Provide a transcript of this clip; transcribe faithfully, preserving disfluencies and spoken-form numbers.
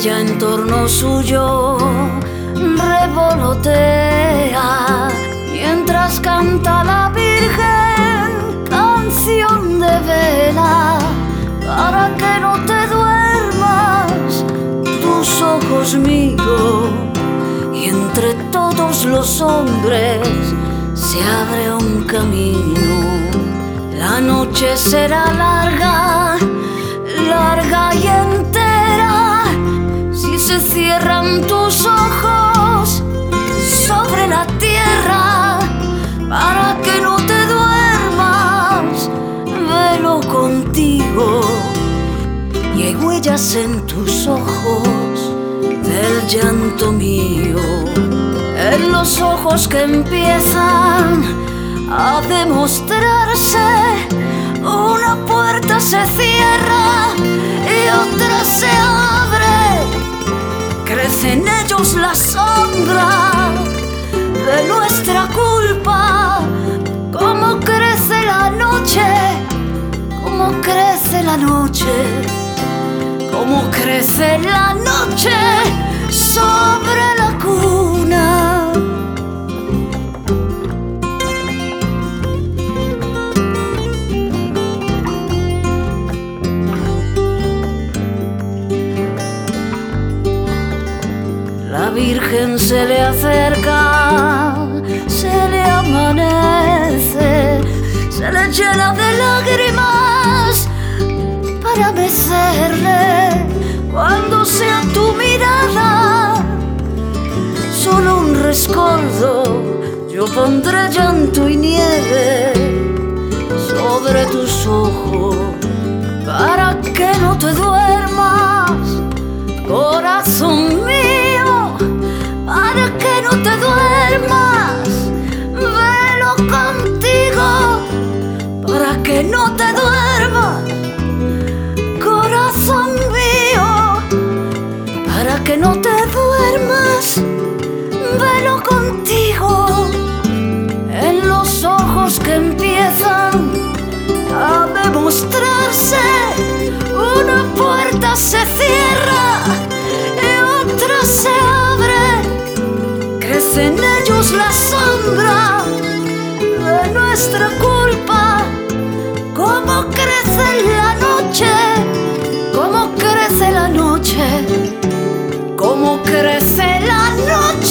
ella en torno suyo revolotea mientras canta la Virgen canción de vela para que no te duermas. Tus ojos miro y entre todos los hombres se abre un camino. La noche será larga, larga y entera si se cierran tus ojos sobre la tierra. Para que no te duermas, velo contigo, y hay huellas en tus ojos del llanto mío, en los ojos que empiezan a demostrarse. Una puerta se cierra y otra se abre, crece en ellos la sombra de nuestra culpa. Como crece la noche, como crece la noche, como crece la noche sobre la cuna. La Virgen se le acerca, se le amanece, se le llena de lágrimas para mecerle. Cuando sea tu mirada solo un rescoldo, yo pondré llanto y nieve sobre tus ojos para que no te duermas, corazón mío, para que no te duermas. Velo contigo, para que no te duermas, corazón mío, para que no te duermas. Velo contigo, en los ojos que empiezan a demostrarse. Una puerta se cierra y otra se abre, crece en ellos la sombra de nuestra culpa. Como crece la noche, como crece la noche, como crece la noche.